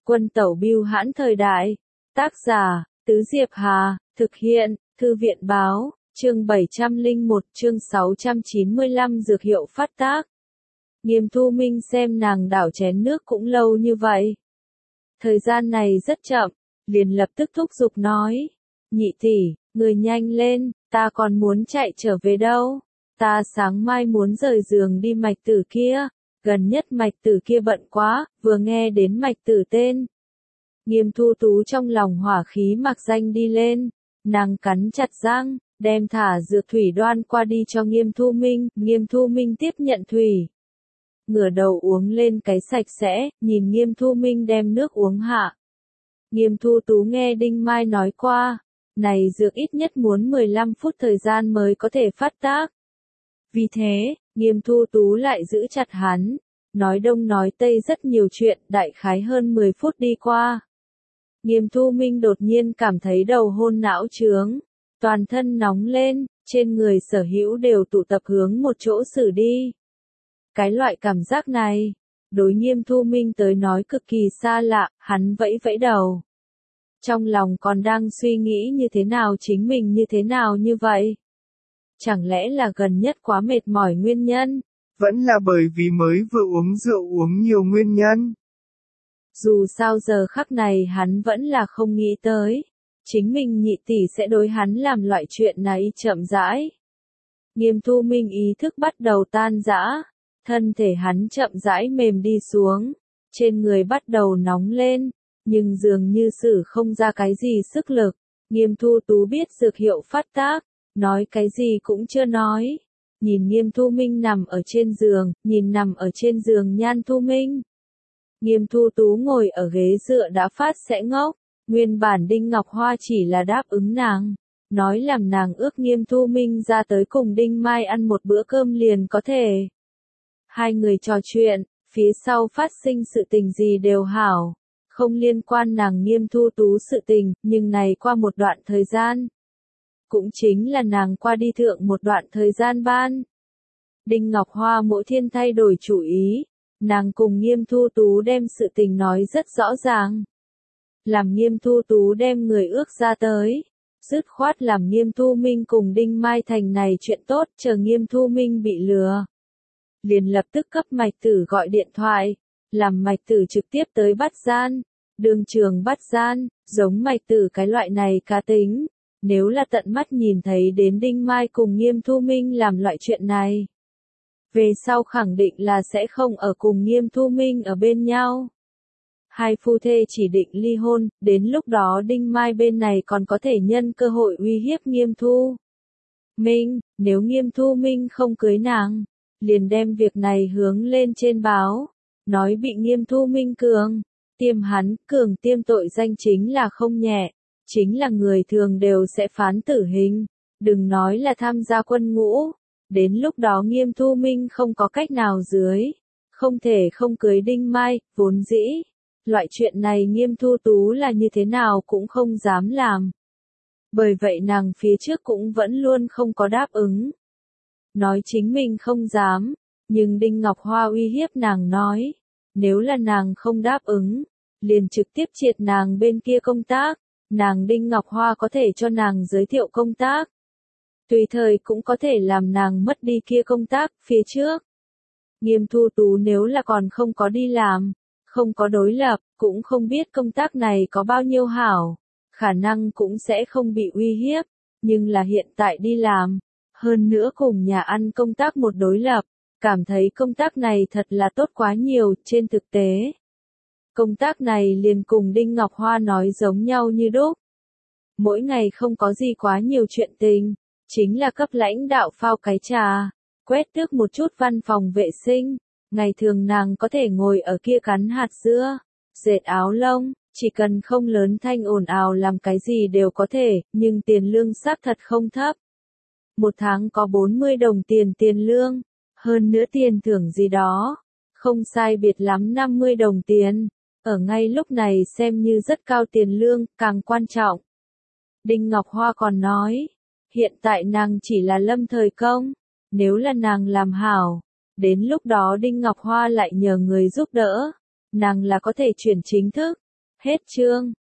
Quân tẩu bưu hãn thời đại. Tác giả, Tứ Diệp Hà, thực hiện, Thư viện báo, chương 701, chương 695 dược hiệu phát tác. Nghiêm Thu Minh xem nàng đảo chén nước cũng lâu như vậy. Thời gian này rất chậm, liền lập tức thúc giục nói. Nhị tỷ, người nhanh lên, ta còn muốn chạy trở về đâu. Ta sáng mai muốn rời giường đi Mạch Tử kia. Gần nhất Mạch Tử kia bận quá, vừa nghe đến Mạch Tử tên. Nghiêm Thu Tú trong lòng hỏa khí mặc danh đi lên, nàng cắn chặt răng, đem thả dược thủy đoan qua đi cho Nghiêm Thu Minh tiếp nhận thủy. Ngửa đầu uống lên cái sạch sẽ, nhìn Nghiêm Thu Minh đem nước uống hạ. Nghiêm Thu Tú nghe Đinh Mai nói qua, này dược ít nhất muốn 15 phút thời gian mới có thể phát tác. Vì thế, Nghiêm Thu Tú lại giữ chặt hắn, nói đông nói tây rất nhiều chuyện, đại khái hơn 10 phút đi qua. Nghiêm Thu Minh đột nhiên cảm thấy đầu hôn não trướng, toàn thân nóng lên, trên người sở hữu đều tụ tập hướng một chỗ xử đi. Cái loại cảm giác này, đối Nghiêm Thu Minh tới nói cực kỳ xa lạ, hắn vẫy vẫy đầu. Trong lòng còn đang suy nghĩ như thế nào chính mình như thế nào như vậy. Chẳng lẽ là gần nhất quá mệt mỏi nguyên nhân? Vẫn là bởi vì mới vừa uống rượu uống nhiều nguyên nhân. Dù sao giờ khắc này hắn vẫn là không nghĩ tới. Chính mình nhị tỷ sẽ đối hắn làm loại chuyện này chậm rãi. Nghiêm Thu Minh ý thức bắt đầu tan rã. Thân thể hắn chậm rãi mềm đi xuống. Trên người bắt đầu nóng lên. Nhưng dường như sử không ra cái gì sức lực. Nghiêm Thu Tú biết dược hiệu phát tác. Nói cái gì cũng chưa nói. Nhìn Nghiêm Thu Minh nằm ở trên giường, nhìn nằm ở trên giường Nhan Thu Minh. Nghiêm Thu Tú ngồi ở ghế dựa đã phát sẽ ngốc, nguyên bản Đinh Ngọc Hoa chỉ là đáp ứng nàng, nói làm nàng ước Nghiêm Thu Minh ra tới cùng Đinh Mai ăn một bữa cơm liền có thể. Hai người trò chuyện, phía sau phát sinh sự tình gì đều hảo, không liên quan nàng Nghiêm Thu Tú sự tình, nhưng này qua một đoạn thời gian. Cũng chính là nàng qua đi thượng một đoạn thời gian ban. Đinh Ngọc Hoa mỗi thiên thay đổi chủ ý, nàng cùng Nghiêm Thu Tú đem sự tình nói rất rõ ràng. Làm Nghiêm Thu Tú đem người ước ra tới, dứt khoát làm Nghiêm Thu Minh cùng Đinh Mai thành này chuyện tốt, chờ Nghiêm Thu Minh bị lừa. Liền lập tức cấp Mạch Tử gọi điện thoại, làm Mạch Tử trực tiếp tới bắt gian, đường trường bắt gian, giống Mạch Tử cái loại này cá tính. Nếu là tận mắt nhìn thấy đến Đinh Mai cùng Nghiêm Thu Minh làm loại chuyện này, về sau khẳng định là sẽ không ở cùng Nghiêm Thu Minh ở bên nhau. Hai phu thê chỉ định ly hôn, đến lúc đó Đinh Mai bên này còn có thể nhân cơ hội uy hiếp Nghiêm Thu Minh, nếu Nghiêm Thu Minh không cưới nàng, liền đem việc này hướng lên trên báo, nói bị Nghiêm Thu Minh tiêm hắn, tiêm tội danh chính là không nhẹ. Chính là người thường đều sẽ phán tử hình, đừng nói là tham gia quân ngũ, đến lúc đó Nghiêm Thu Minh không có cách nào dưới, không thể không cưới Đinh Mai, vốn dĩ, loại chuyện này Nghiêm Thu Tú là như thế nào cũng không dám làm. Bởi vậy nàng phía trước cũng vẫn luôn không có đáp ứng. Nói chính mình không dám, nhưng Đinh Ngọc Hoa uy hiếp nàng nói, nếu là nàng không đáp ứng, liền trực tiếp triệt nàng bên kia công tác. Nàng Đinh Ngọc Hoa có thể cho nàng giới thiệu công tác. Tùy thời cũng có thể làm nàng mất đi kia công tác, phía trước. Nghiêm Thu Tú nếu là còn không có đi làm, không có đối lập, cũng không biết công tác này có bao nhiêu hảo, khả năng cũng sẽ không bị uy hiếp, nhưng là hiện tại đi làm, hơn nữa cùng nhà ăn công tác một đối lập, cảm thấy công tác này thật là tốt quá nhiều, trên thực tế. Công tác này liền cùng Đinh Ngọc Hoa nói giống nhau như đúc. Mỗi ngày không có gì quá nhiều chuyện tình, chính là cấp lãnh đạo phao cái trà, quét tước một chút văn phòng vệ sinh. Ngày thường nàng có thể ngồi ở kia cắn hạt dưa, dệt áo lông, chỉ cần không lớn thanh ồn ào làm cái gì đều có thể, nhưng tiền lương xác thật không thấp. Một tháng có 40 đồng tiền lương, hơn nữa tiền thưởng gì đó, không sai biệt lắm 50 đồng tiền. Ở ngay lúc này xem như rất cao tiền lương, càng quan trọng. Đinh Ngọc Hoa còn nói, hiện tại nàng chỉ là lâm thời công, nếu là nàng làm hảo, đến lúc đó Đinh Ngọc Hoa lại nhờ người giúp đỡ, nàng là có thể chuyển chính thức, Hết chương.